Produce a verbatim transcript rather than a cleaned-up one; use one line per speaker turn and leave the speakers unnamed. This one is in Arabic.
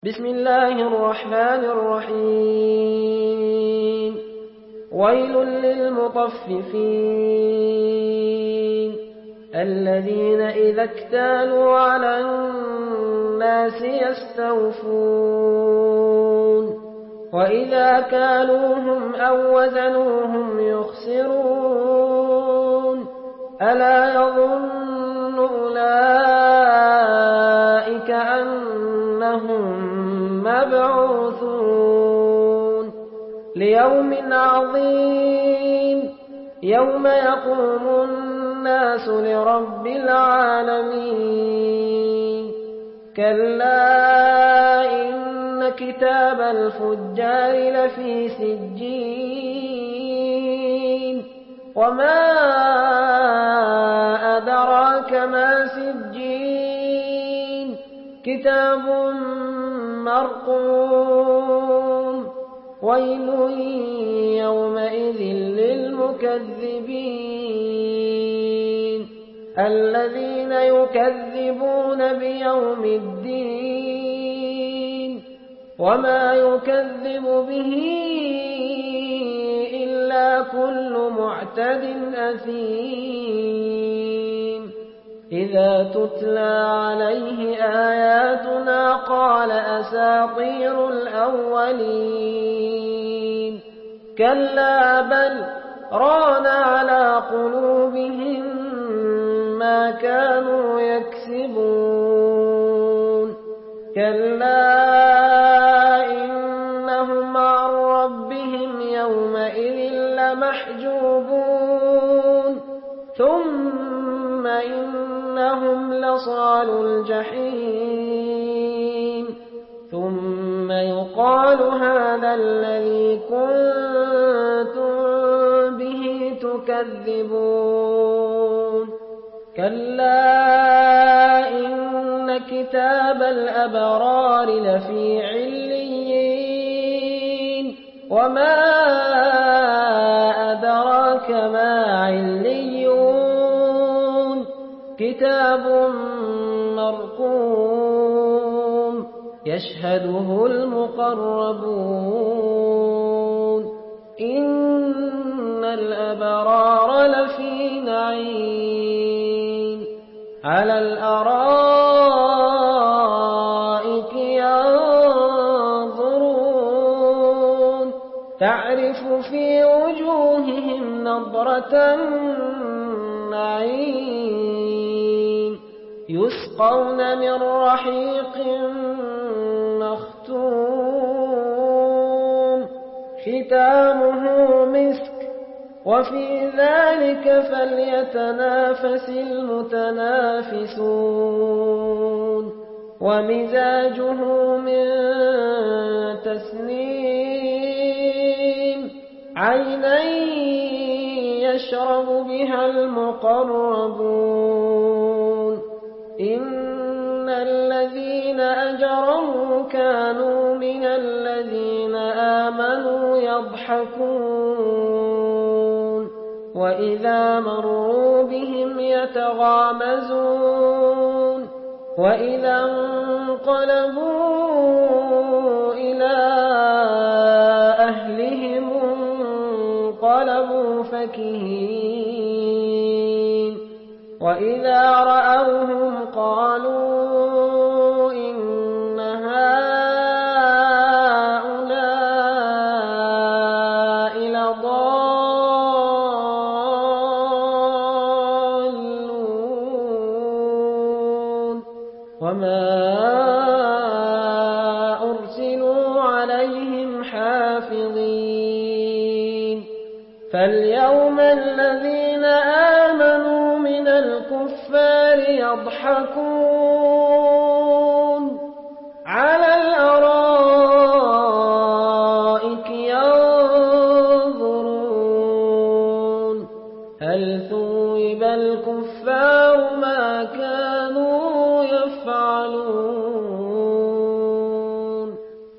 بسم الله الرحمن الرحيم ويل للمطففين الذين إذا اكتالوا على الناس يستوفون وإذا كالوهم أو وزنوهم يخسرون ألا يظن أولئك أنهم مبعوثون ليوم عظيم يوم يقوم الناس لرب العالمين كلا إن كتاب الفجار لفي سجين وما أدراك ما سجين كتاب مرقوم ويل يومئذ للمكذبين الذين يكذبون بيوم الدين وما يكذب به إلا كل معتد أثيم إذا تتلى عليه آياتنا قال أساطير الأولين كلا بل ران على قلوبهم ما كانوا يكسبون كلا إنهم عن ربهم يومئذ لمحجوبون ثم إنهم لصالوا الجحيم ثم يقال هذا الذي كنتم به تكذبون كلا إن كتاب الأبرار لفي عليين وما أدراك ما عليون كتاب مرقوم يشهده المقربون إن الأبرار لفي نعيم على الأرائك ينظرون تعرف في وجوههم نضرة النعيم يسقون من رحيق مختوم ختامه مسك وفي ذلك فليتنافس المتنافسون ومزاجه من تسنيم عينا يشرب بها المقربون إن الذين أجرموا كانوا من الذين آمنوا يضحكون وإذا مروا بهم يتغامزون وإذا انقلبوا إلى أهلهم انقلبوا فكهين وإذا رأوهم قالوا إن هؤلاء لضالون وما أرسلوا عليهم حافظين فاليوم الذين آمنوا من الكفار يضحكون على